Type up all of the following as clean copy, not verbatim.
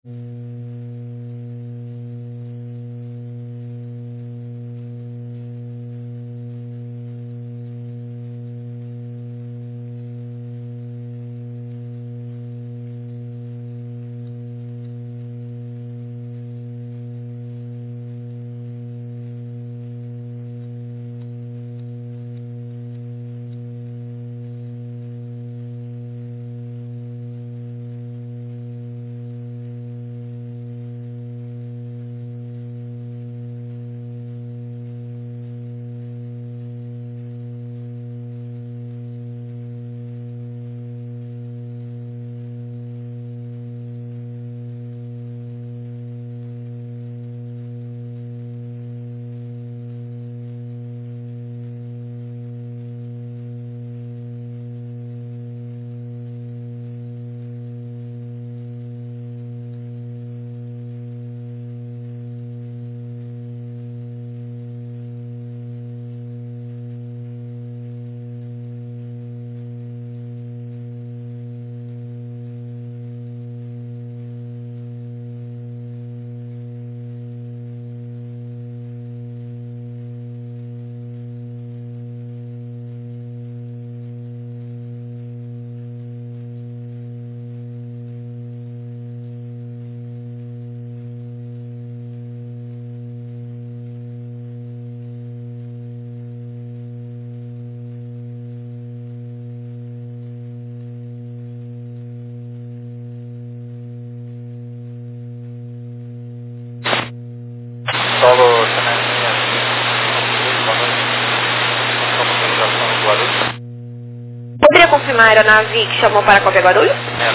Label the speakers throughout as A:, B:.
A: Solo Senaninha, boa noite. Como localização do Guarulhos?
B: Poderia confirmar a aeronave que chamou para Copia Guarulhos?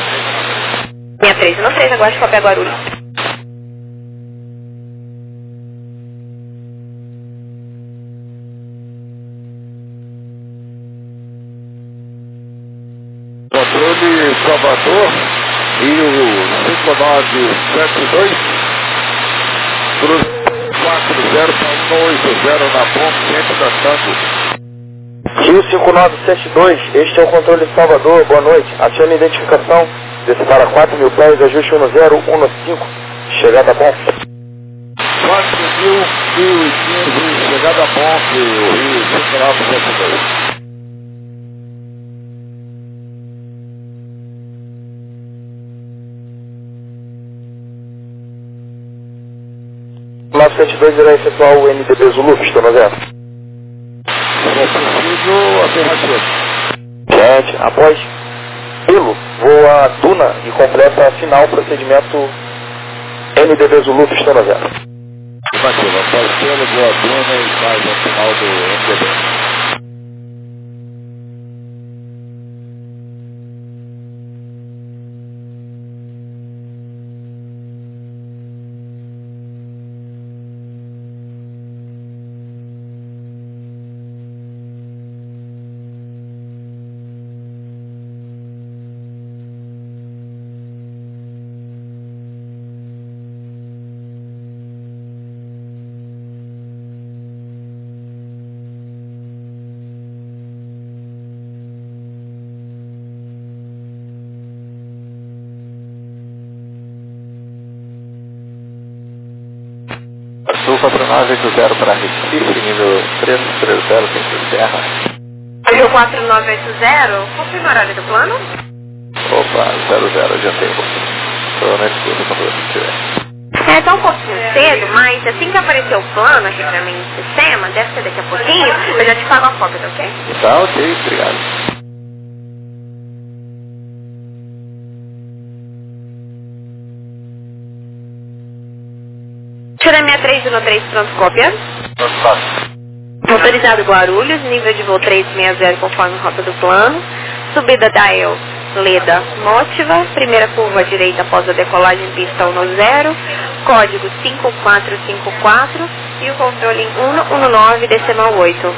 B: 6313, agora Copia Guarulhos.
C: Controle Salvador e o 5972 Cruz 40 para 180 na ponte, centro da Santos.
D: Rio 5972, este é o controle Salvador, boa noite. Acione a identificação, desce para 4.000 pés, ajuste 1015, chegada a ponte.
C: 4.015, chegada a ponte, o Rio 5972.
D: 972 irá efetuar o NDB Zulu, Pistona Zero.
C: É possível afirmativo.
D: Gente, após Pilo, voa a Duna e completa a final procedimento NDB Zulu, Pistona Zero.
C: Afirmativo, após Pilo, voa a Duna e faz a final do NDB.
A: Sul 4980 para Recife, nível 330, centro Serra.
B: Rio 4980, confirma o horário do plano?
A: Opa, 00, adiantei um pouquinho. Estou na escuta quando você estiver.
B: Tá um pouquinho cedo, mas assim que aparecer o plano aqui pra mim no sistema, deve ser daqui a pouquinho, eu já te pago a cópia, tá ok?
A: Tá ok, obrigado.
B: Tira 6313, pronto, cópia. Motorizado Guarulhos, nível de voo 360 conforme rota do plano. Subida Dial Leda Mótiva, primeira curva à direita após a decolagem pista 10, código 5454 e o controle 119 decimal 8.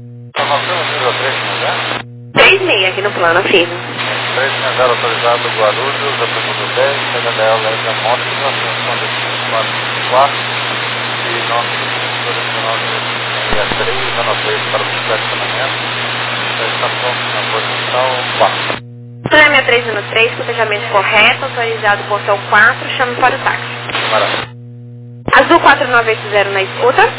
B: 36 aqui no plano, afirmo.
A: 360 autorizado Guarulhos, aproximadamente 10, CHDL Leda Mótiva, 54 e nosso direcional 63, zona 3 para o estacionamento. Já está pronto na posição 4.
B: Sulé 6313, cotejamento correto, autorizado portão 4, chame para o táxi.
A: Maravilha.
B: Azul 4980 na escuta.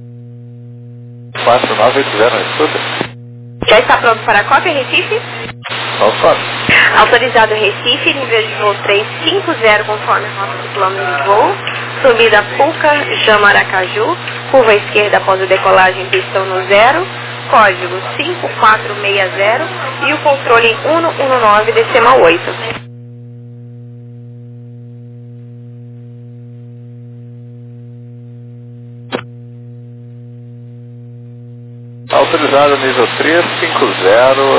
A: 4980 na escuta?
B: Já está pronto para a cópia, Recife?
A: Só foto.
B: Autorizado Recife, nível de voo 350, conforme a rota do plano de voo. Subida Puca, Jama Aracaju. Curva esquerda após a decolagem, pista 10. Código 5460 e o controle 119, decimal 8.
A: Autorizado nível 350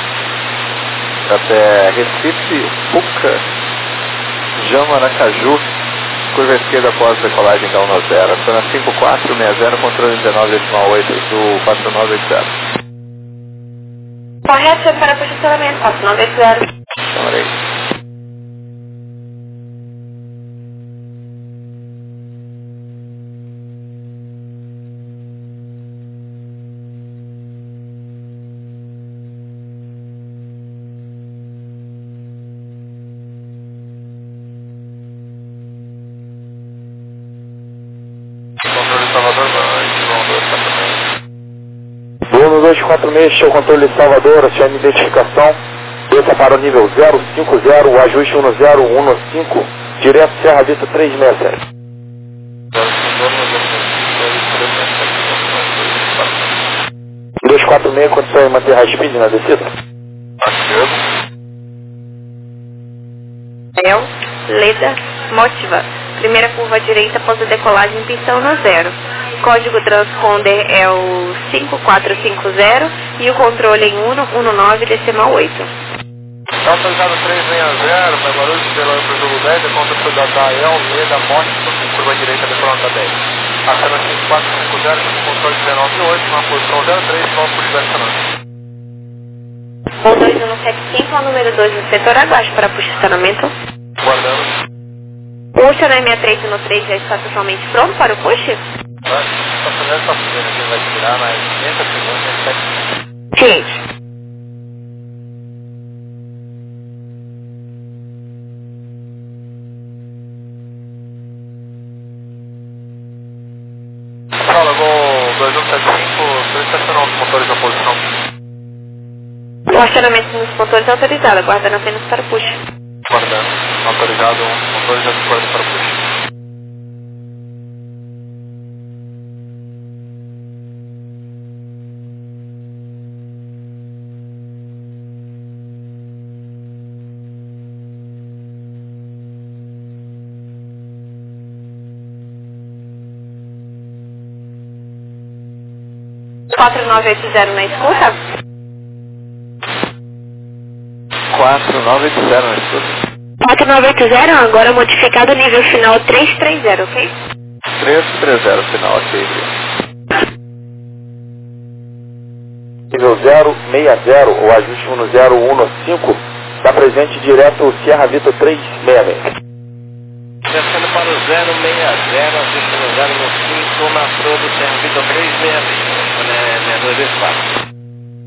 A: até Recife, Puca, Jama Aracaju, curva esquerda após decolagem da 10. Estou na 5460, controle 19,8 do 4980.
B: Correto, chame para posicionamento, 4980.
A: Chama aí. Controle Salvador, vão 246.
D: Bruno 246, show controle de Salvador, acione identificação. Desça para o nível 050, o ajuste 1015, direto Serra Vista 367. 246, condição em manter high speed na descida?
B: Leda, Motiva. Primeira curva à direita após a decolagem, pista 10. Código transponder é o 5450 e o controle em 119, decimal 8.
A: Autorizado 360, para Guarulhos, pela jogo 10, conta para da DAEL, Leda, Mótica, curva à direita da coluna 10. Acena 5450, com controle 198, na posição 03, volta por estacionamento.
B: Voo 2175 ao número 2 do setor, aguarde para posicionamento.
A: Guardando.
B: O Sulé 6313 já está totalmente pronto para o push?
A: Vai, estacionamento está fazendo aqui, vai tirar mais 30 segundos,
B: Ciente.
A: Fala, gol 2175, estou estacionando os motores da posição.
B: O acionamento nos motores é autorizado, aguardando apenas para o push.
A: Guardando. Autorizado, motores de acordo para o push.
B: O 4980 na escuta?
A: 4980 na escuta.
B: 4980, agora modificado nível final 330, ok?
A: 330 final, ok.
D: Nível 060, o ajuste 1015, está presente direto Sierra Vista 366.
A: Descendo para o 060, ajuste no 015, na Frodo, Serra Vita 366, né, 224.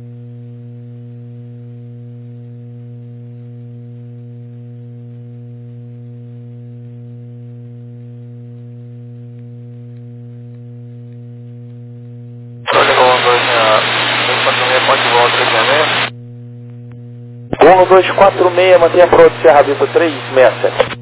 D: Bruno 246, mantenha pronto Serra Vista 367.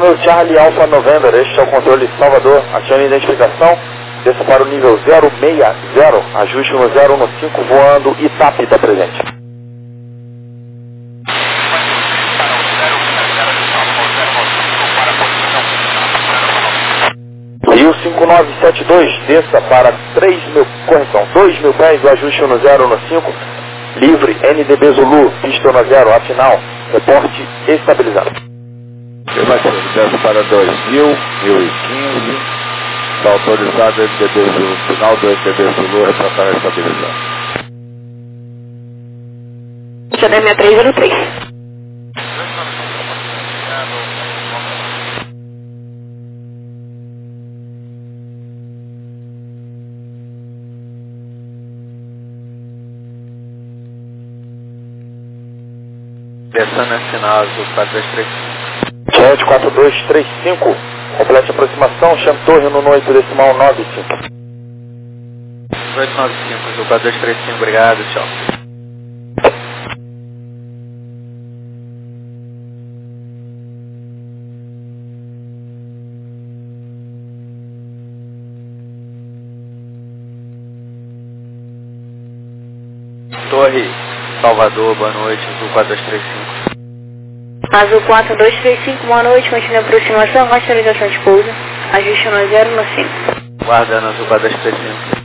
D: Romeo Charlie Alpha November, este é o controle Salvador, acione identificação, desça para o nível 060, ajuste no 015, voando Itapi da presente. Rio 5972, desça para 2.000 pés, o ajuste no 015, livre, NDB Zulu, pista no 0, a final, reporte estabilizado.
C: Afirmativo, desce para 2000, 1015, está autorizado o NDB Zulu, final do NDB Zulu, reportar estabilizado.
B: CD 6303.
A: Descendo a sinal azul 4235.
D: Jet 4235, complete aproximação, chame torre no 8 decimal 95.
A: 895, azul 4235, obrigado, tchau. Torre, Salvador, boa noite, azul 4235.
B: Azul 4235, boa noite, continue a aproximação, autorização de pouso, ajuste no 015.
A: Guardando azul 4235.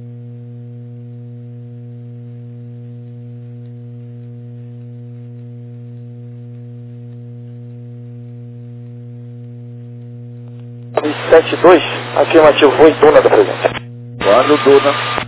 D: E 72, afirmativo, foi Duna da presente.
C: Quando Duna.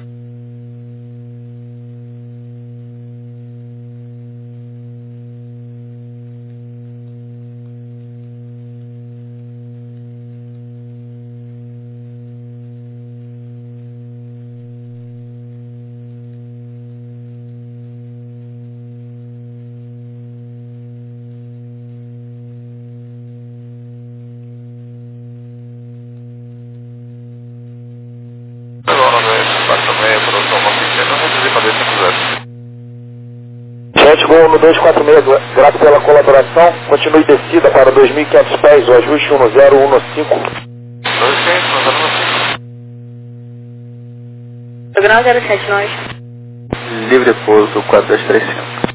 D: Jet Gol no 246, grato pela colaboração, continue descida para 2.500 pés, o ajuste 1015.
A: 200,
B: Grau 07, nós.
A: livre pouso 4235.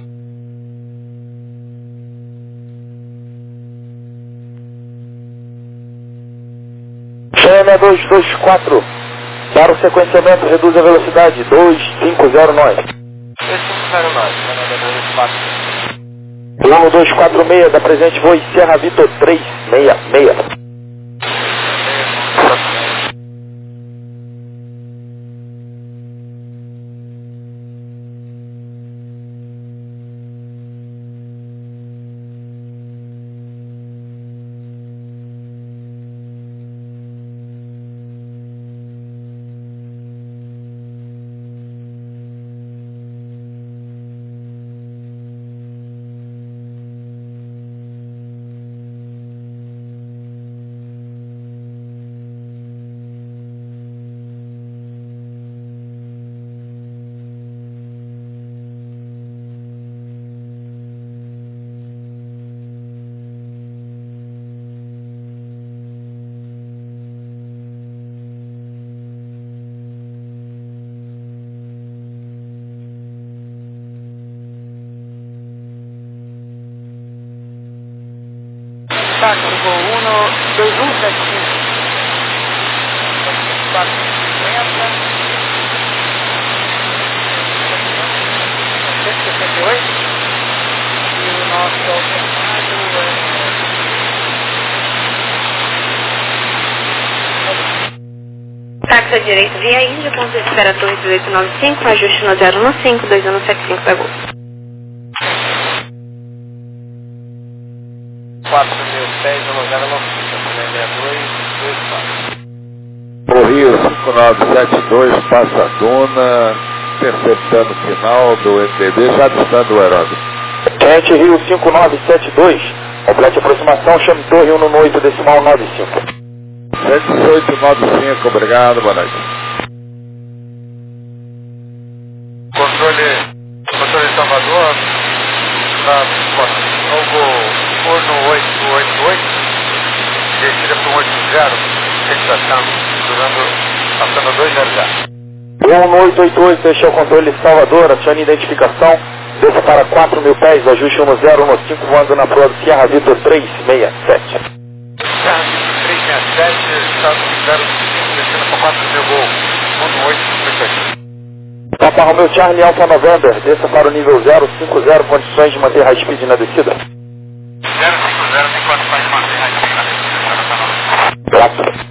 D: Chama 224, para o sequenciamento, reduz a velocidade, 250 nós. 1246 da presente voe Sierra Vitor 366.
A: Táxi, voo 2175. 168. E o nosso automático
B: é... Táxi à direita, via Índia, ponto de espera torre 1895, ajuste no 015, 2175 da Gol.
A: 4.010, no 095, 6224.
C: O Rio 5972, passa a Duna, interceptando o final do NDB, já distando o aeródromo.
D: Jet Rio 5972, complete aproximação, chame torre no 8 decimal 95.
C: 11895, obrigado, boa noite.
A: Controle Salvador, logo forno 888,
D: 1888, este é o controle Salvador, acione identificação, desça para 4.000 pés, ajuste 1015, voando na proa Sierra Vitor 367.
A: 367, estado 05, descendo para 4.000 gol, 1858.
D: Papa Romeo Charlie Alfa November, desça para o nível 050, condições de manter high speed na descida.
A: 050, tem condições de manter high speed na descida.
D: Graças.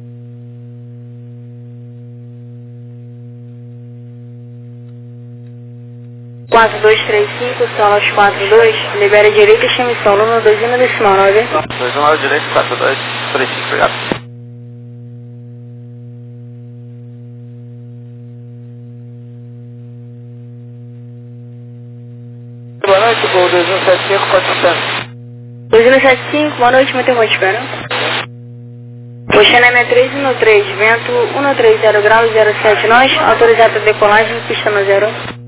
B: Quatro, 2, 3, 5, solas 4, 2, libera direita, extensão, número 2, e decimal 9.
A: 2, 1, direito, 4, 2, 3, 5, obrigado. Boa noite, Gol 2175, participante.
B: 2175, boa noite, muito bom, espera. Oceana 6313, vento 130 graus 07 nós, autorizado a decolagem, pista no 0.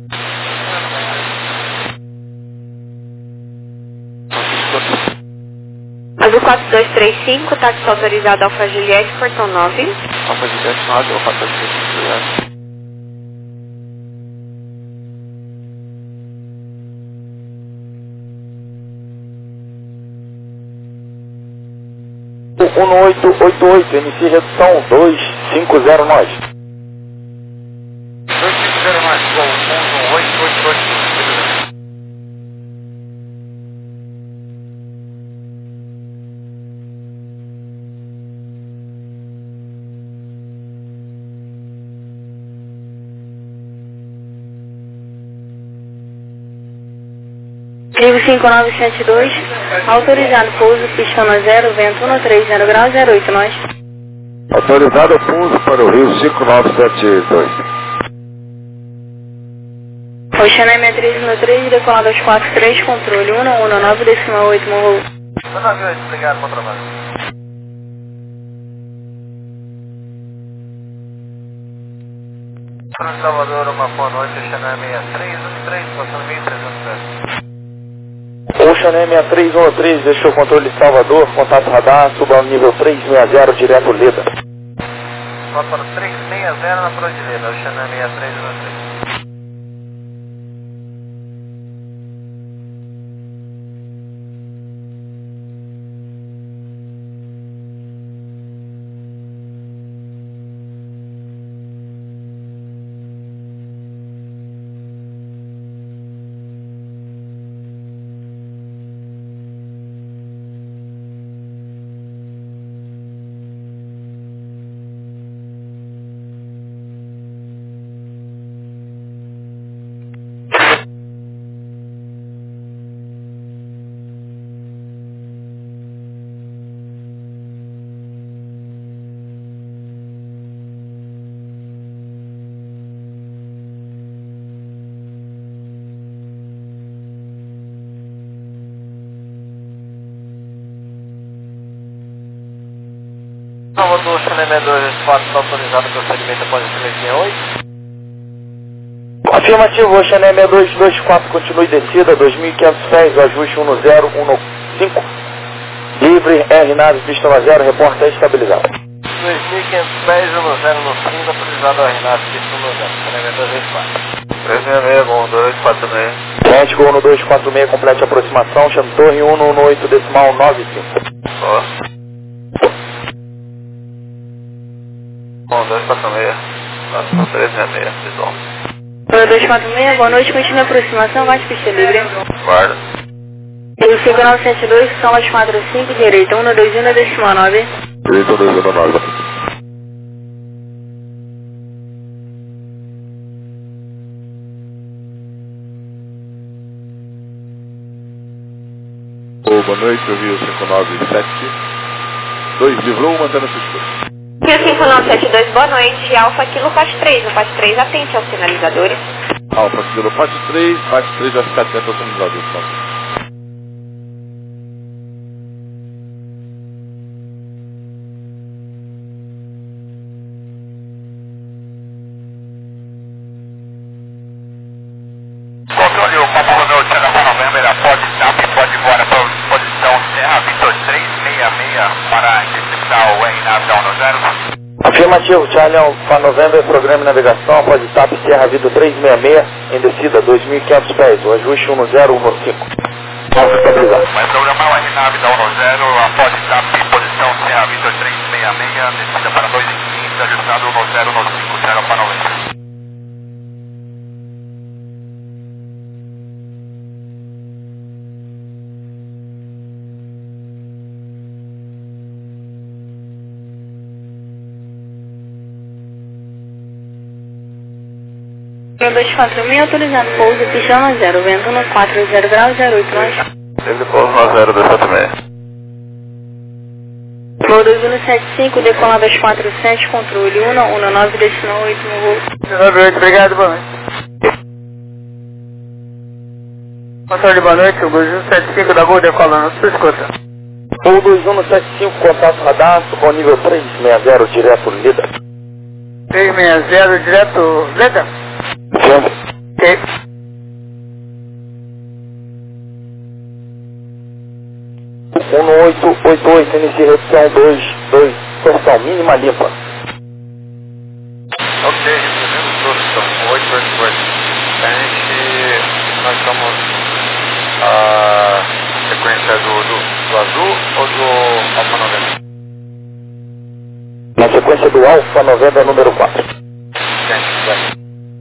B: Azul 4235, táxi autorizado Alfa Juliette, portão 9.
A: Alfa Juliette 9, ou 4235, obrigado.
D: O 1888, inicie redução 250 nós.
A: 250 mais, Gol 1888.
B: Trigo 5972, autorizado pouso, pista no 0, vento 130 graus 08 nós.
C: Autorizado pouso para o Rio 5972.
B: Oceana 6313, decolado aos 43, controle 119, decimal 8, morro.
A: 198, obrigado, bom trabalho. Salvador, uma boa noite, Oceana 6313, passando 1300.
D: Ocean 6313, deixou o controle Salvador, contato radar, suba ao nível 360, direto Leda.
A: Nota para 360 na proa de Leda, Oceana 6313. Salvador, Oceana 6224, está autorizado para o procedimento após a 368.
D: Afirmativo, Ocean 6224, continue descida, 2.500 pés, ajuste 1015. Livre, R nave, pista no 0, reporta estabilizado.
A: 2.500 pés, 10 no 5, autorizado a RNAV, pista no 0, Oceana 6224. 366, Gol 246.
D: Frente, Gol no 246, complete a aproximação, chame torre 118, decimal 95.
A: Boa. Bom, 246, 366, visual.
B: 246, boa noite, continue a aproximação, mais pista livre.
A: Guarda.
B: Trigo 5972, solas 45, direita 121, decimal 9.
C: Direito 219. Boa noite, Rio 597. 2 livrou, mantendo essa escolha.
B: Rio 5972, boa noite, Alfa Kilo Faixa 3, no Faixa 3, atente aos sinalizadores.
C: Alfa Kilo Faixa 3 vai ficar atento aos sinalizadores, por favor.
A: Controle, o Papa Romeo Charlie Alfa November, pode estar, pode ir embora para a posição Serra Vitor 366 para interceptar o RNAV 10.
D: Afirmativo, Charlie Alfa November, programa de navegação após TAP Sierra Vitor 366 em descida 2.500 pés, o ajuste 1015. Vamos estabilizar.
A: Vai programar o RNAV da 10 após TAP posição Sierra Vitor 366, descida para 2.15, ajustado 1015, Charlie Alfa November.
B: Pro 24000, autorizado pouso, pistão no 0, vento no 40 graus, 08 nós.
A: Teve pouso no 0, 246.
B: Voo 2175, decolar 247, controle 119, destino 8 no voo.
E: 98, obrigado, boa noite. Controle, boa noite, o 2175 da Gol decolando, sua escuta.
D: Voo 2175, contato radar, com nível 360, direto Lida.
E: 360, direto Lida?
D: Sim.
E: Ok.
D: No 888, inicia redução 22, torção mínima limpa.
A: Ok, recebemos torção 888. Nós estamos a sequência do azul ou do Alfa November?
D: Na sequência do Alfa November número 4.
A: Vai.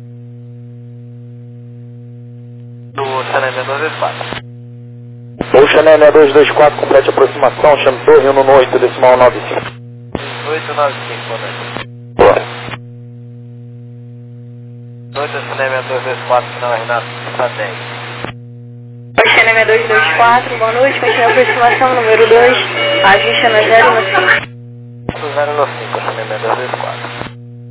A: Do Chanel 224.
D: O Chanel 224, complete aproximação, chame torre 118, decimal 95.
A: 895, boa noite.
D: Boa.
A: 8 Chanel 224, final Renato, está 10.
B: Chanel 224, boa noite, continua a aproximação número 2, ajuste no 0 no 5.
A: 0 no 5, Chanel 224.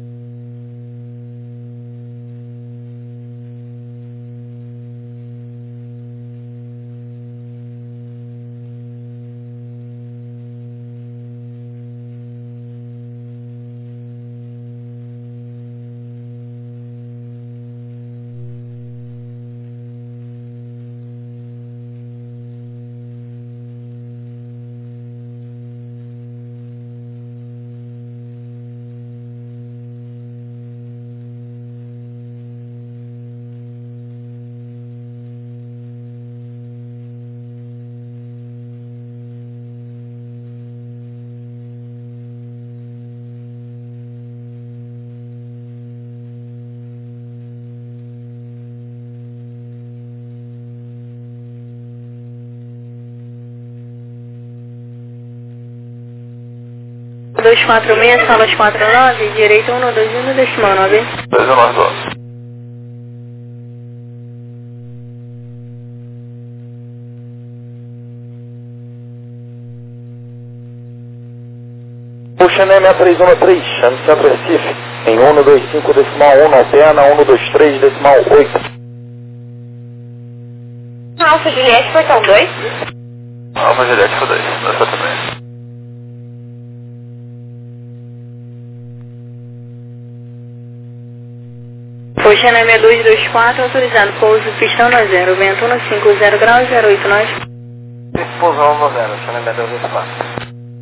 B: Voo 246, sala 249, direito 121, decimal 9.
A: 212.
D: O Chanel 6313, chame Centro Recife, em 125, decimal 1, alterna 123, decimal 8.
B: Alfa Juliette, portão 2.
A: Alfa Juliette, foi 2, nós também.
B: Foi Chanel 6224, autorizado pouso, pistão no 0, vento no 50 graus, 08 nós.
A: Pousão no 0, Chanel 224.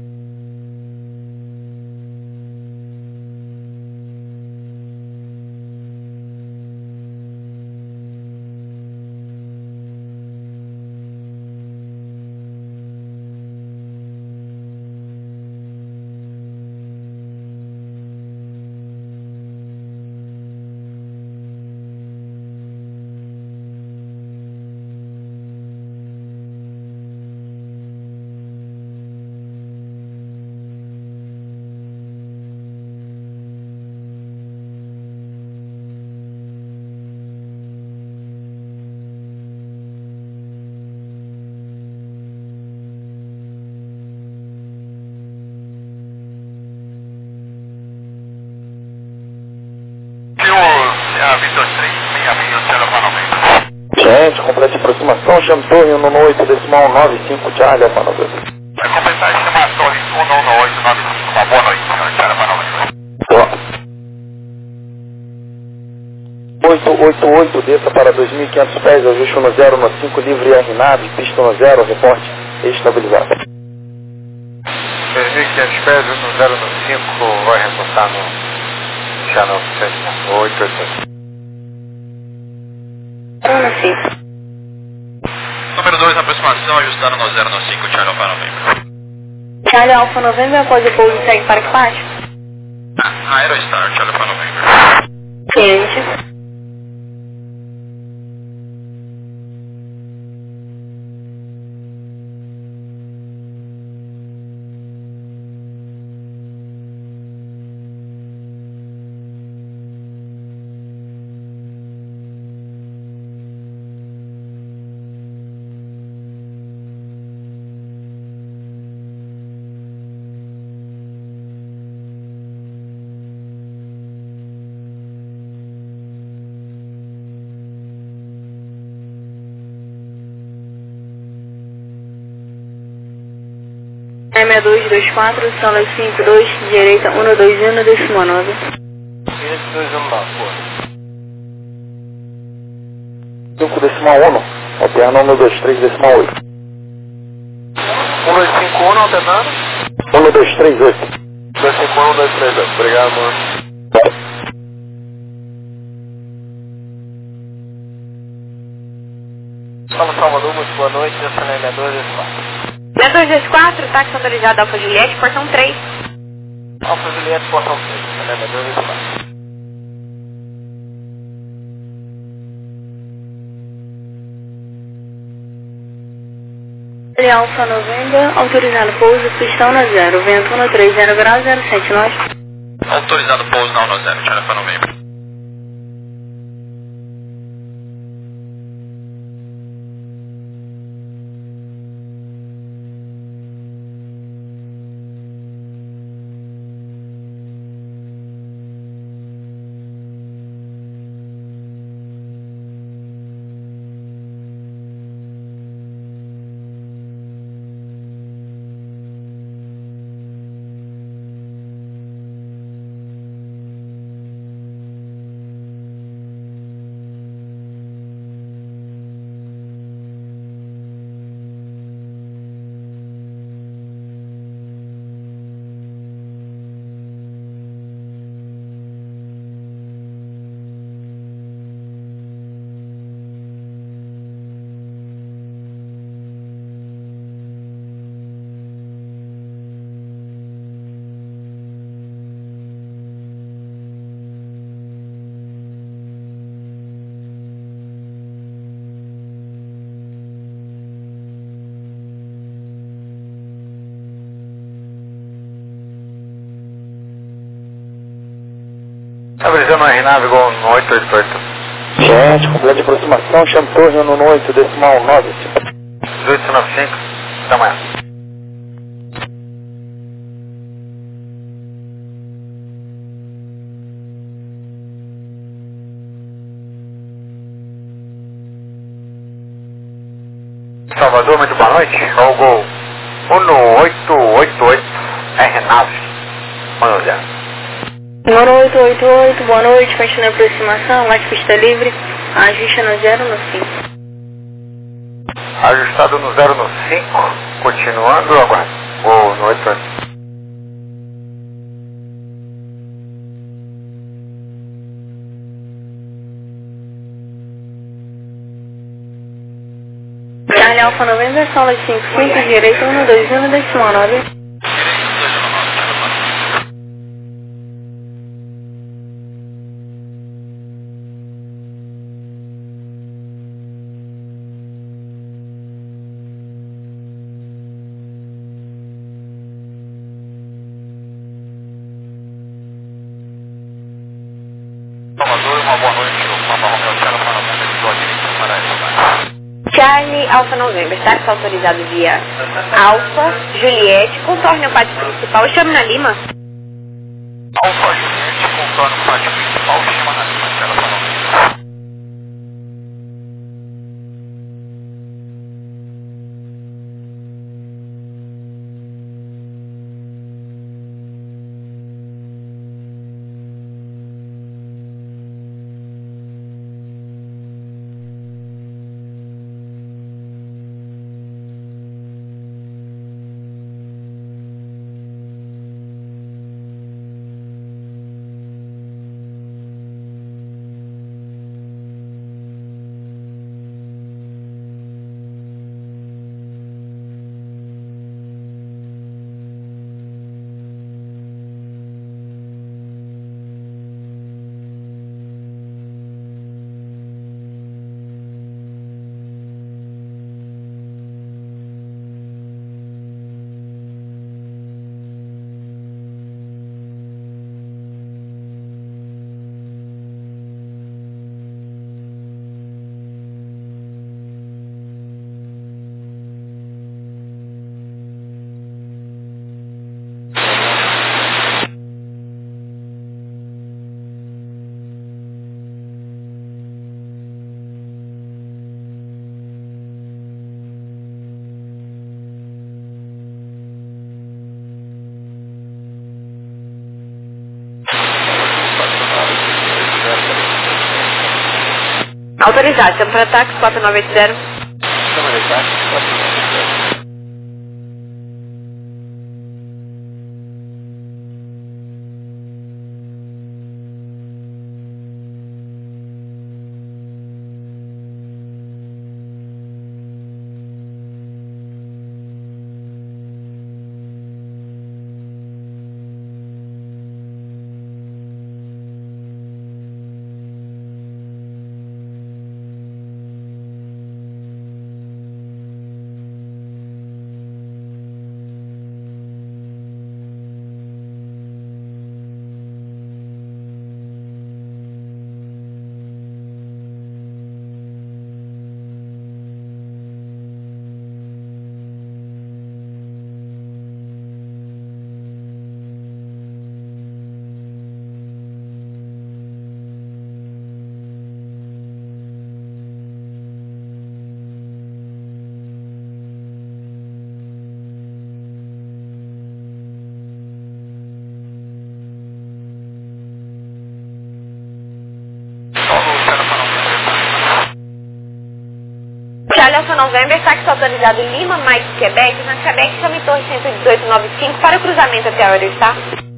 A: Vitor 366, Charlie Alfa November.
D: Gente, complete aproximação, chame torre 118, decimal 95, Charlie Alfa November.
A: Vai completar e chamar a torre 11895, uma boa noite, senhor Charlie Alfa November.
D: Boa. 888, desça para 2.500 pés, ajuste no 0 no 5, livre RNAV, pista no 0, reporte estabilizado.
A: 2.500 pés, no 0 no 5, vai reportar. está no channel 888.
F: Número 2, aproximação, ajustando no 095, Charlie Alpha November.
B: Charlie Alpha November, após o pouso, segue para que parte?
F: Aerostar, Charlie Alpha November.
B: Ciente. 6224, sala 52, direita 121, décimo 9.
D: 5 decimal 1, alterna 123 decimal 8.
A: 1251 alternando?
D: 1238.
A: 251, 238. Obrigado, amor. Fala Salvador, muito boa noite, essa é a 6224.
B: 6224, táxi autorizado Alfa Juliette, portão 3.
A: Alfa Juliette, portão 3, essa é a 6224.
B: Alfa November, autorizado pouso, pistão na 0, vento 130 graus, 07 nós.
F: Autorizado pouso na 10, Charlie Alpha November.
A: Avisando a RNAV igual no 888.
D: Gente, completo de aproximação, chame torre no 8 decimal 9.
A: 1895, até amanhã. Salvador, muito boa noite. É o Gol 1888, RNAV, mano zero.
B: Número 888, boa noite, continue a aproximação, mais pista livre, ajusta no 0 no 5.
A: Ajustado no 0 no 5, continuando, agora. Gol no 88.
B: Charlie Alfa November, sala 55, direita 121, décimo 9.
F: Salvador, uma boa noite, o Papa Romeo Charlie Alpha November, de sua direita para essa.
B: Charlie Alfa November, táxi autorizado via Alfa Juliette, contorne o pátio principal, chame na Lima.
F: Alpha Juliette, contorno o pátio principal, chama na Lima, Charlie Alpha November.
B: Autorizado, chama para táxi 4980.
C: Chama de táxi 4980.
B: Alfa November, táxi autorizado Lima, Mike, Quebec. Na Quebec, chame Torre 11895 para o cruzamento até a Eurostar.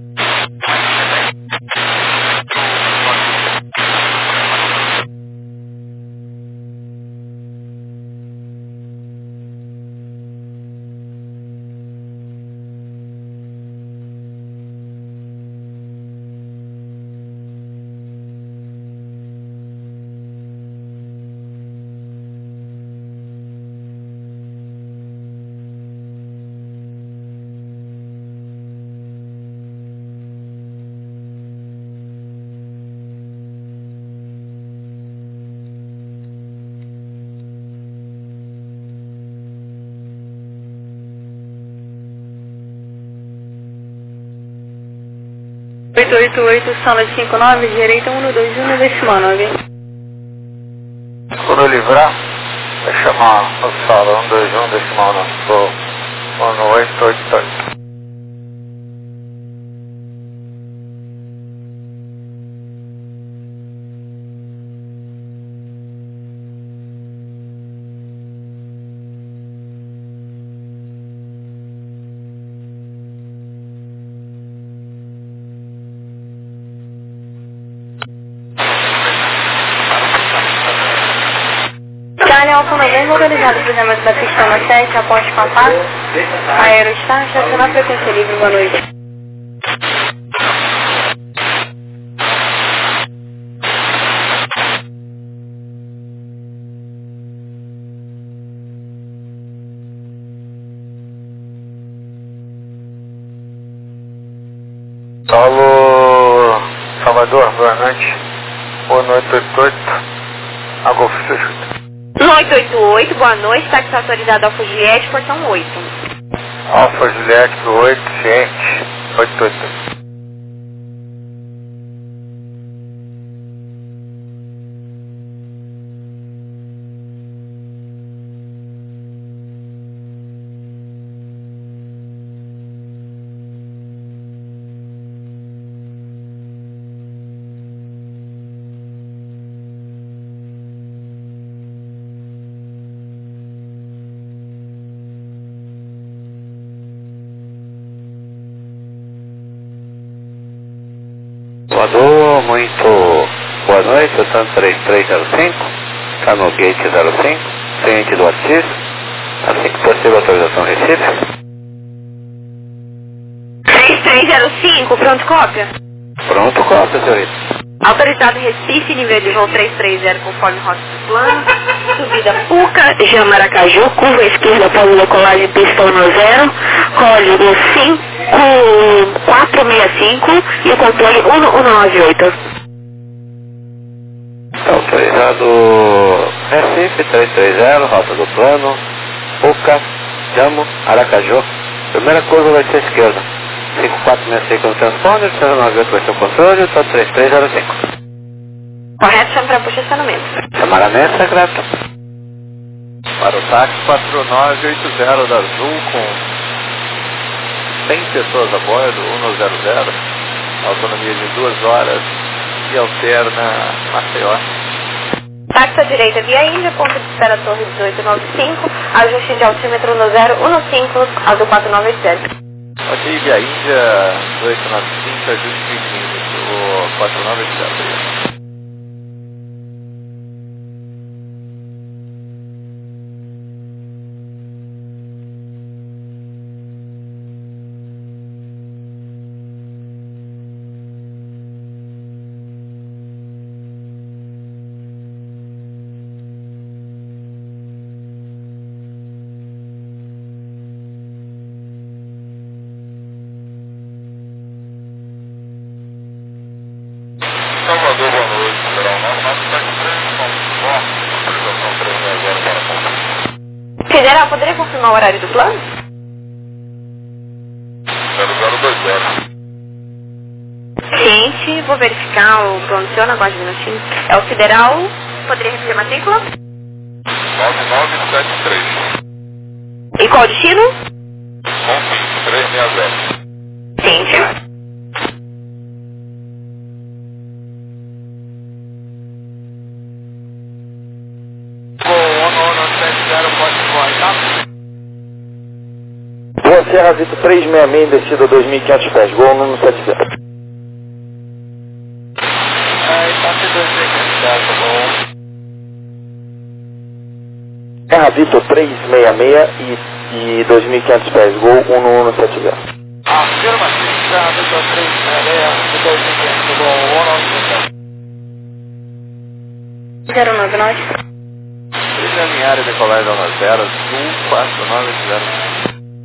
E: Sala 59, direita 121, decimal 9.
C: Quando eu livrar, vai chamar a sala 121, decimal 9. Estou no 888.
E: Alfa November, organizado o cruzamento da pista na 7, após contato. Aerostar, estacionar frequência livre, boa noite.
C: Alô, Salvador, boa noite. Boa noite, 88. Agora você.
B: 888, boa noite, táxi autorizado Alfa Juliette, portão 8.
C: Alfa Juliette pro 8, ciente, 888.
G: Voador, muito boa noite, eu estou no 3305, está no gate 05, ciente do Assis, assim que possível autorização Recife.
B: 3305, pronto cópia?
G: Pronto cópia, senhorita.
B: Autorizado Recife, nível de voo 330 conforme rota do plano, subida Puca, Jamaracaju, curva esquerda para o decolagem pista 10, código 5465 e o controle 1198.
G: Autorizado Recife 330, rota do plano, Puca, Jamo, Aracaju. Primeira curva vai ser esquerda. 5465 no transponder, 098 vai ser o controle, estou 3305.
B: Correto, chama para posicionamento.
G: Chamar a mesa, grato.
C: Para o táxi 4980 da Azul, com 100 pessoas a bordo, 100, autonomia de 2 horas e alterna Maceió.
B: Táxi à direita via Índia, ponto de espera Torre 1895, ajuste de altímetro no 015, azul 4980.
A: Ok, via Índia 1895, ajuste 15, o 4980.
F: Salvador, boa noite, Federal 9973, autorização 360 para conta.
B: Federal, poderia confirmar o horário do plano?
F: 0020.
B: Gente, vou verificar o pronunciona, aguarde um minutinho. É o Federal, poderia repetir a matrícula?
F: 9973.
B: E qual o destino?
F: Confins 360.
B: Gente.
D: Boa Serra Vito 366, descida 2.500 pés, Gol 170.
A: Táxi 2500, tá bom.
D: Serra Vito 366 e 2.500 pés, Gol 170.
A: Afirmativo, Serra Vito 366, 2500, bom,
E: 099.
A: Trilha área decolagem Zona 0, Sul 4980.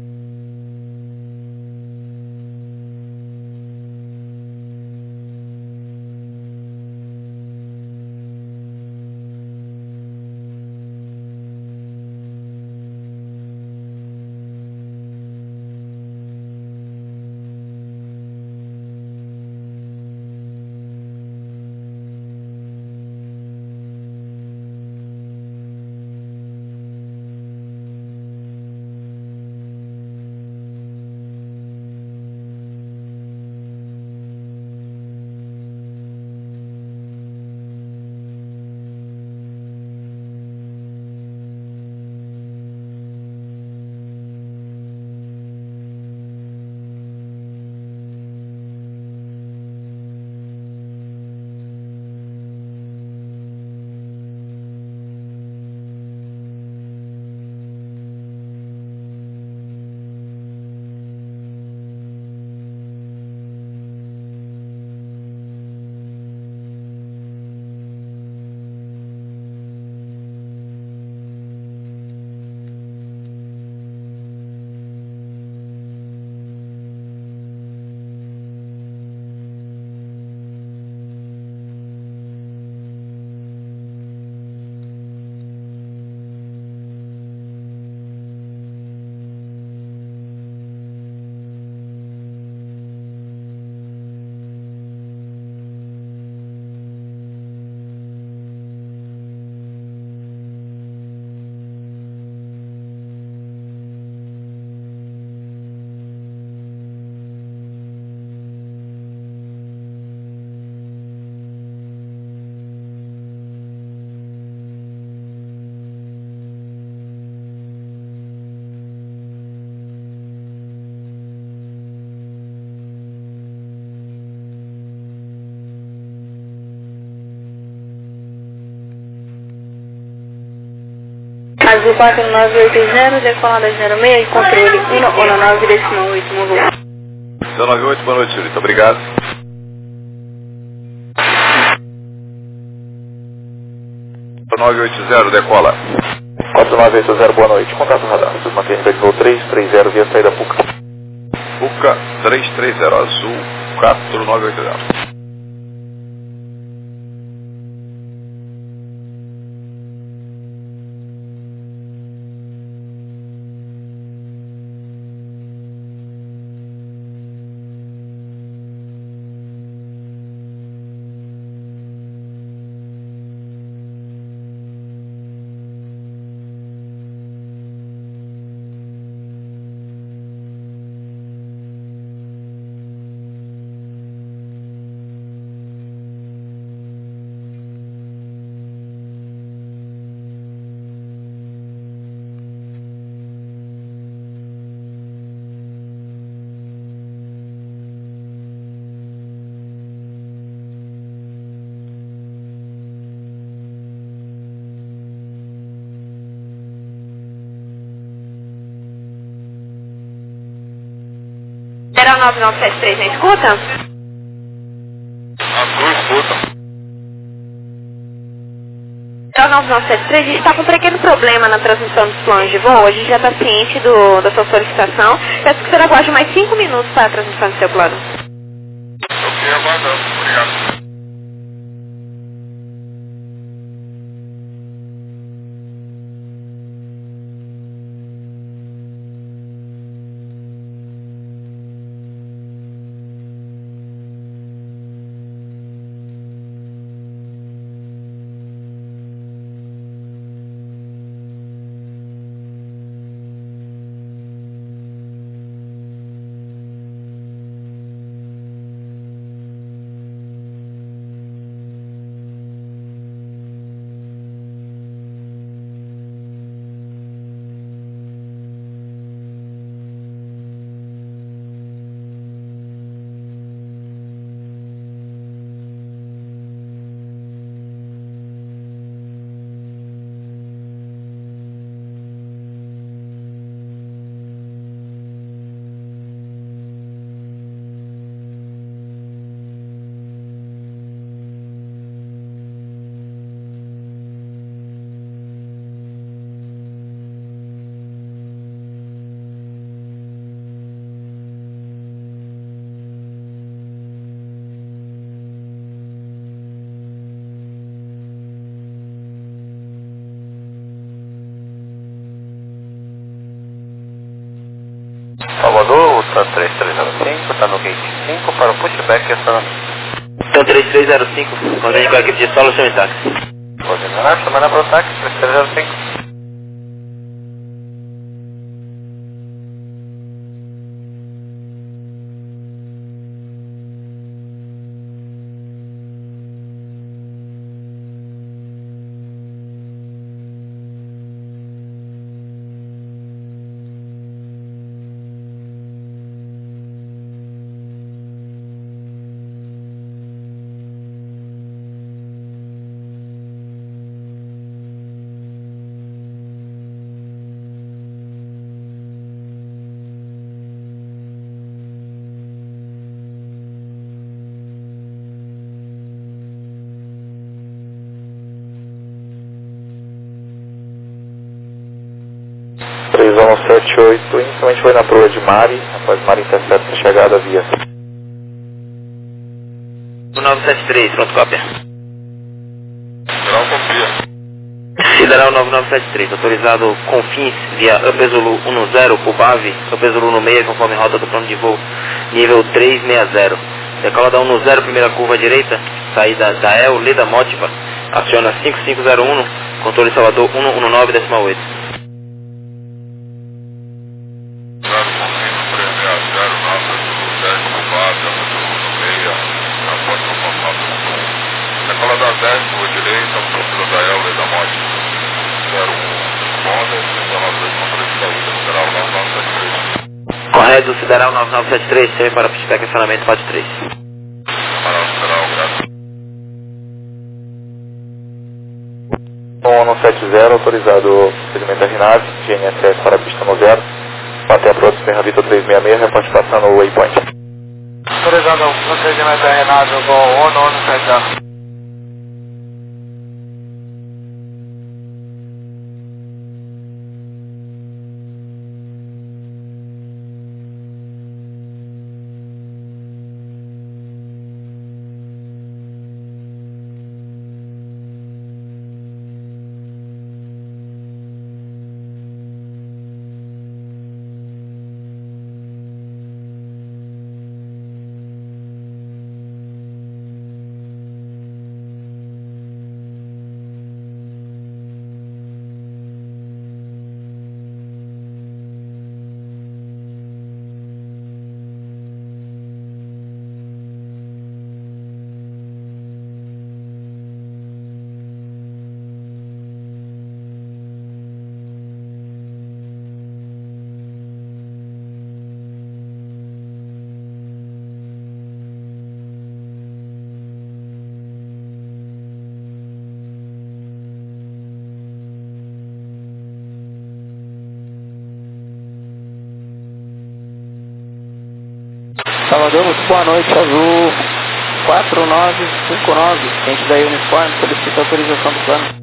E: Azul 4980, decolada 06, controle 119,8, Mulu.
A: 098, boa noite, senhorita. Obrigado.
F: Então, 980, decola.
D: 4980, boa noite. Contato radar. Mantenha voo 330 via saída PUCA.
A: PUCA 330, azul 4980.
B: 9973 na escuta?
F: A sua escuta.
B: 9973, a gente está com um pequeno problema na transmissão dos planos de voo. A gente já está ciente da sua solicitação. Peço que o senhor aguarde mais 5 minutos para a transmissão do seu plano.
F: Ok, aguardando. Obrigado.
G: Salvador, TAN 3305, está no gate 5 para o pushback e acionamento. TAN 3305, contente com a equipe de solo sem táxi. Pode ignorar, chamando para o táxi, 3305.
D: Inicialmente foi na proa de Mari, após Mari intercepta a chegada via
G: 9973, pronto, cópia.
F: Será uma copia.
G: Sideral 9973, autorizado com fins via Upper Zulu 10, Cubave, Upper Zulu no meio, conforme rota do plano de voo, nível 360. Decola da 10, primeira curva à direita, saída da El, Leda Motiva, aciona 5501, controle Salvador 119,8.
F: Decola da 10, rua direita, altura da El, Leda Motiva. 01, Honda, 52, controle de saída, Sideral 9973.
G: Correto, Sideral 9973, serve para pushback e acionamento parte 3.
F: Para o Sideral, graças.
D: 1170, autorizado segmento RNAV, GNSS para a pista no 0, até a próxima Serra Vitor 366, reporte passando o waypoint.
A: Autorizado o procedimento RNAV, voo 1170.
H: Salvador, muito boa noite, Azul 4959, cliente da Uniforme, solicita autorização do plano.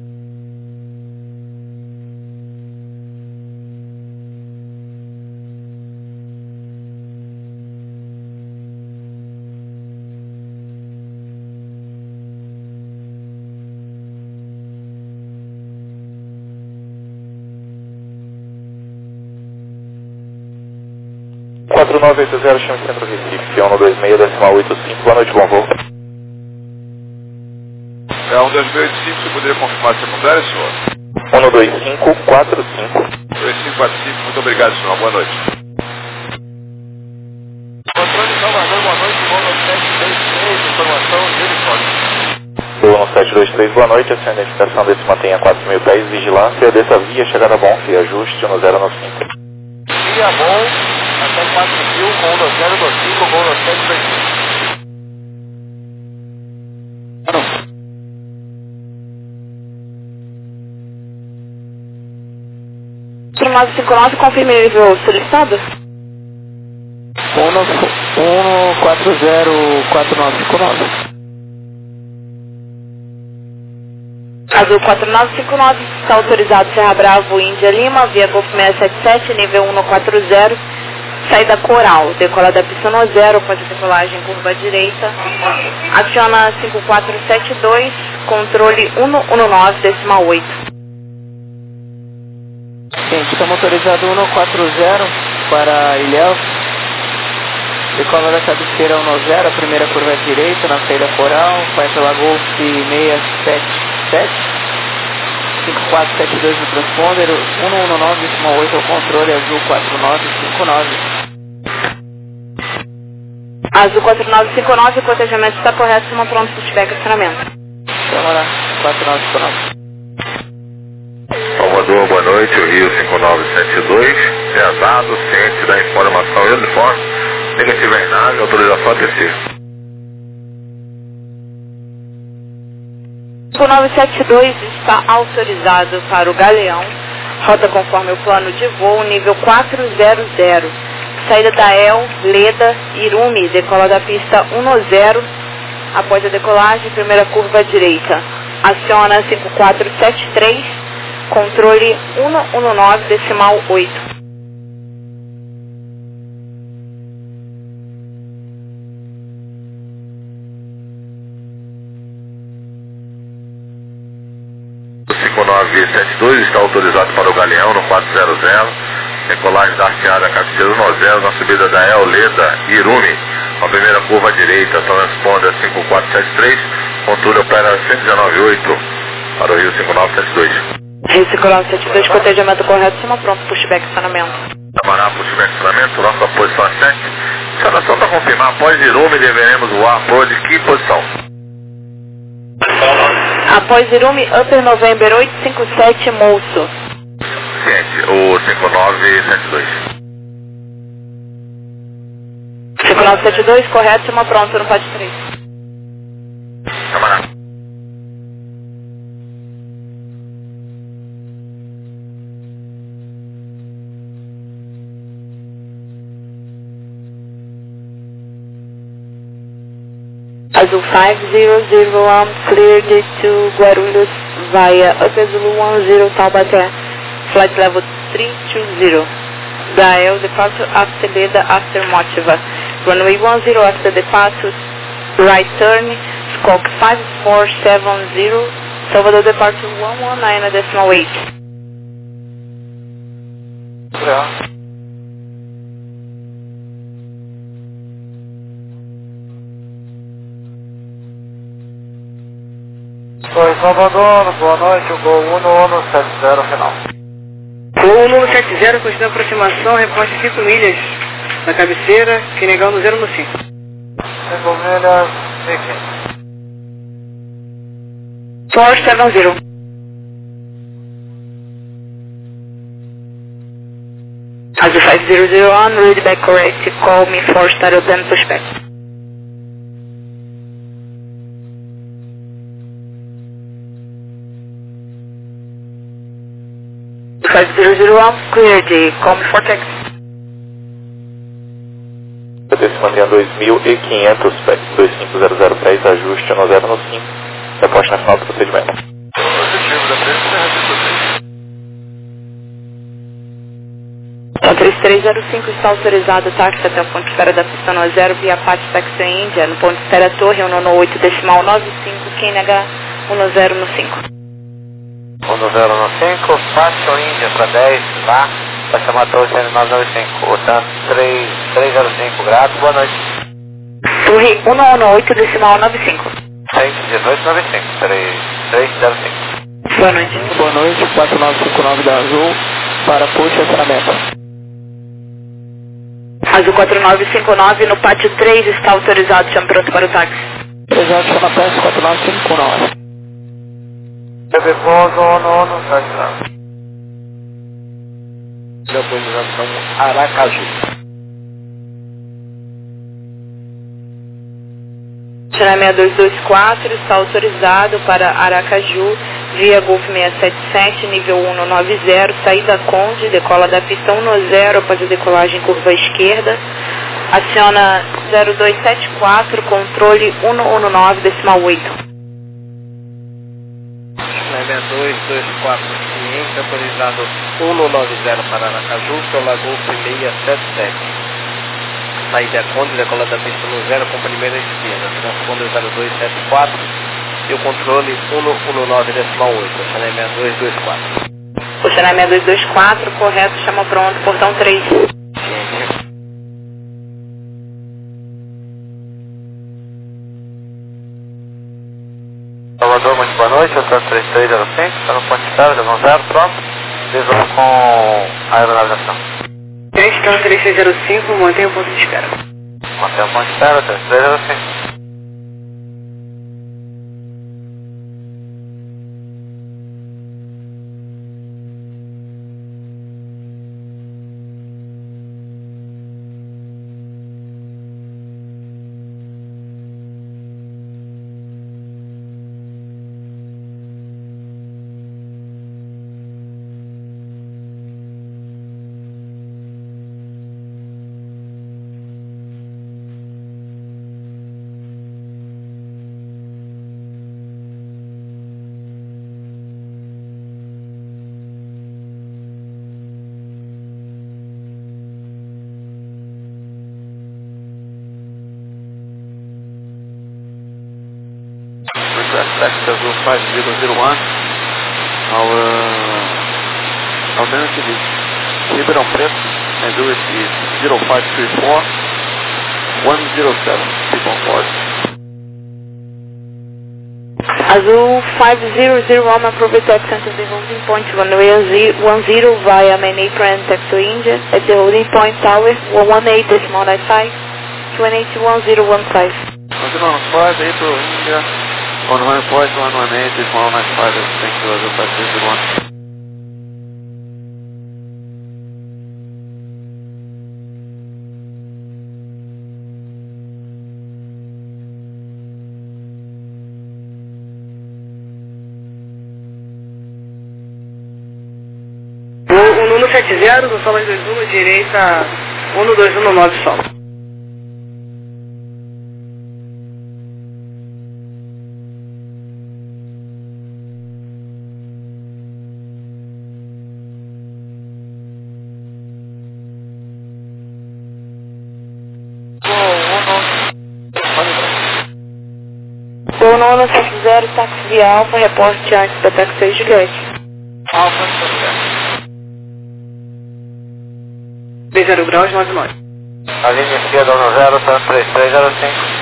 D: chame Centro Recife, 126-85, boa noite, bom voo.
F: É 12685, você poderia confirmar a secundária, senhor?
D: 12545.
F: 2545, muito obrigado, senhor, boa noite.
A: Controle de Salvador, boa noite, voo no 723, informação de uniforme.
D: Voo no 723, boa noite, a sua identificação desse mantenha 4.000 pés, vigilância dessa via, chegada bom, e ajuste no 0 no 5.
A: Via bom. Até 4.000, com 1025, com 725.
B: Formado 59, confirme o nível solicitado?
H: 1404959.
B: Azul 4959, está autorizado Serra Bravo, Índia Lima, via Golf 677, nível 140. Saída Coral, decola da pista no 0, após a decolagem curva direita. Aciona 5472, controle 119,8.
H: Gente, estamos autorizados 140 para Ilhéus. Decola da cabeceira 190, a primeira curva direita na saída Coral, vai pela Golf 677. 5472 no transponder, 119,8 é o controle, Azul 4959.
B: Azul 4959, o cotejamento está correto, uma pronta se tiver questionamento.
H: Vamos lá, 4959.
F: Salvador, boa noite, o Rio 5972, realizado, ciente da informação e uniforme, negativa em nave, autorização a TC.
B: 5972 está autorizado para o Galeão, rota conforme o plano de voo, nível 400, saída da El, Leda, Irumi, decola da pista 10, após a decolagem, primeira curva direita, aciona 5473, controle 119,8.
F: O 5972 está autorizado para o Galeão no 400, decolagem da arqueada cabeceira 10 na subida da El, Leda, Irumi, a primeira curva direita, transponder 5473, controle opera 119,8 para o Rio 5972.
B: Rio 5972, cotejamento correto, cima pronto, pushback acionamento.
F: Camará, pushback acionamento, nossa posição é 7. Só para confirmar, após Irumi deveremos voar por de que posição?
B: Após Irumi, Upper November 857, Moço.
F: Ciente, o 5972.
B: 5972, correto, cima pronto, no PAD 3.
F: Camará.
B: Azul 5001, cleared to Guarulhos via Upper Zulu 10 Taubaté, flight level 320. Dial departure after Leda after Motiva. Runway 10 after departure, right turn, squawk 5470, Salvador departure 119.8.
A: Oi, Salvador, boa noite, o Gol 1170 final.
H: Gol 1170, continua a aproximação, reporte 5 milhas na cabeceira, que negando 0 no 5.
A: 5 milhas, 15.
B: 470. Azul 5001, read back correct, call me for start open pushback. Cleared, call me for text.
D: desse manhã 2.500 pés, 2500 pés, ajuste no 0 no 5, reposte na final do procedimento.
A: Positivo, da frente,
B: Então, 3305 está autorizado o táxi até o ponto de espera da pista no 0 via Pátio Taxi Índia, no ponto de espera Torre 198 decimal 95, QNH 10 no 5.
G: 10 no 5, Pátio Índia para 10, lá, para chamar a Torre 995, o tanto 3305, grato, boa noite.
B: Torre 198 decimal 95.
G: 1895, 3305.
B: Boa noite.
H: Boa noite, 4959 da Azul, para puxa estacionamento.
B: Azul 4959 no pátio 3 está autorizado, chama pronto para o táxi.
H: Autorizado, chama peça 4959.
G: Reposo no estacionamento.
D: De autorização Aracaju.
B: Chama 6224 está autorizado para Aracaju, via Golf 677, nível 190, saída Conde, decola da pista 10 após a decolagem curva esquerda. Aciona 0274, controle 119, decimal 8.
A: 6224, cliente autorizado 190 para Aracaju, pela Golf 677. Saída Conde, decola da pista no 0 com primeira esquerda, transponder 0274 e o controle 119 decimal 8, Oceané 6224.
B: Oceané 6224, correto, chama pronto, portão 3.
G: Salvador, muito boa noite, eu estou 3305, está no ponto de espera, 0, pronto, visão com aeronavegação.
B: Então 3605, mantenha o ponto de espera.
G: Mantenha o ponto de espera, 3305.
C: Taxi Azul 5001, alternative is Ribeirão Preto, and do it is 0534 107, keep on board.
B: Azul 5001, approve taxi enter the holding point runway 10 via main apron taxi India at the holding point tower 118 decimal 95, 281015.
C: 115, April India. On home point 118 is 195, thank you, Azul 5001.
H: O Nuno 70, do Sala 21, direita 12119 Sol.
B: O Nuno 70, táxi via Alfa, reporte antes da taxi Juliette.
A: Alfa, certo.
H: 30 graus 99.
G: A linha esquerda 10, tanto 3305.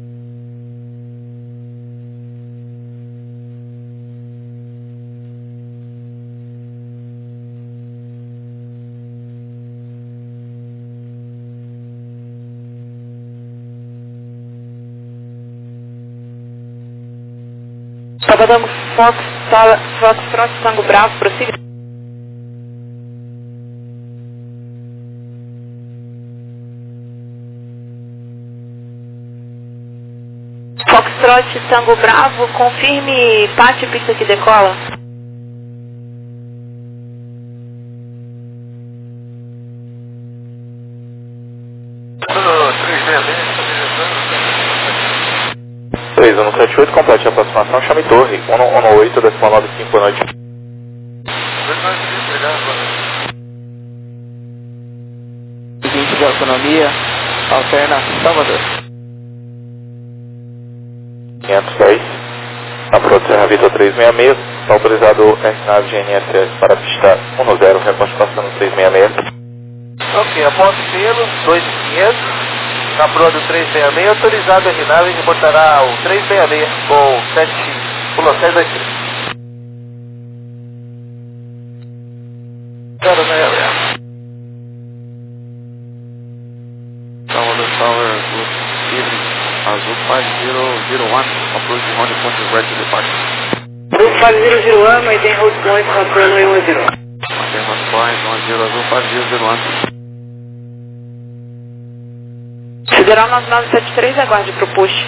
B: Sabadão Foxtrot Tango Bravo, prossiga. Foxtrot Tango Bravo, confirme pátio pista que decola.
A: Tudo
D: 3178, complete a aproximação, chame torre, 118,95, boa noite.
H: 20 de autonomia, alterna Salvador.
D: 510, na proa de Serra Vitor 366, está autorizado o nave GNSS para pista 10, reposte passando 366.
A: Ok, após selo, 2.500, na proa do 366, autorizado a RNAV, reportará o 366 com 7X, pulou 723. Cara, né,
I: Salvador Tower, good evening. Azul 5001, approach the Honda point is ready to depart.
E: Azul 5001, maintain hold point, control 910.
I: Maintain hold point, 10, Azul 5001.
B: Federal 9973, aguarde pro push.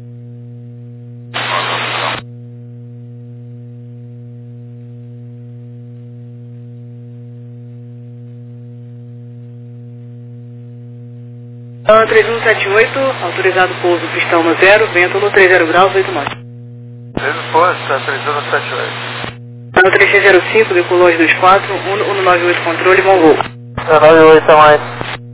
E: Então, 3178, autorizado pouso pistão no 0, vento no 30 graus, 8 knots.
A: Resposta, 3178.
E: Então, 3605, decolou às 24, 198 controle, bom voo.
A: 98 a mais.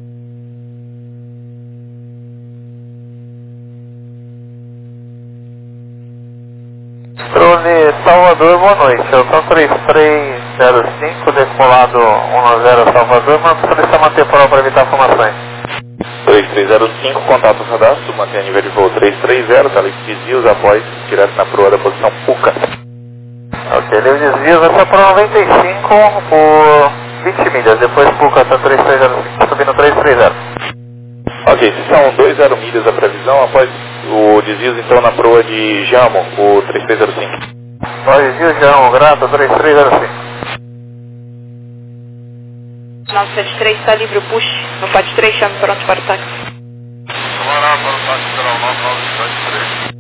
A: Drone Salvador, boa noite. Eu sou 3305, decolado 10 Salvador, mas precisa manter prova para evitar formações.
D: 3305, contato cadastro, mantenha nível de voo 330, tá ali desvios após, direto na proa da posição PUCA.
A: Ok, livre desvios, vai ser para 95 por 20 milhas, depois PUCA está 3305, subindo 330.
D: Ok, se são 20 milhas a previsão, após o desvios então na proa de Jamo, o 3305.
A: Nós desvios Jamo, grata 3305.
B: 973 está livre o push, no PAD 3, chame pronto para o táxi.
F: Camarada para o táxi geral 9973.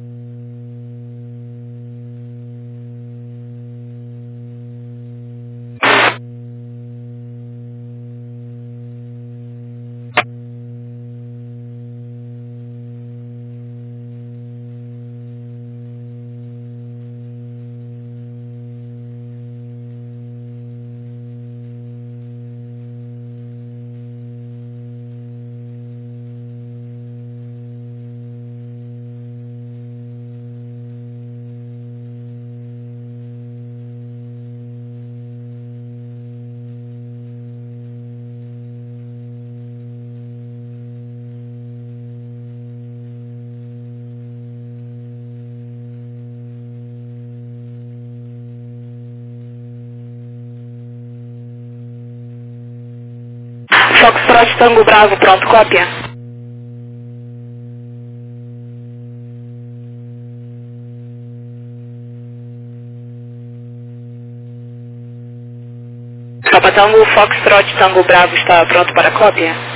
E: Foxtrot Tango Bravo, pronto, cópia. Papa Tango, Foxtrot Tango Bravo está pronto para cópia.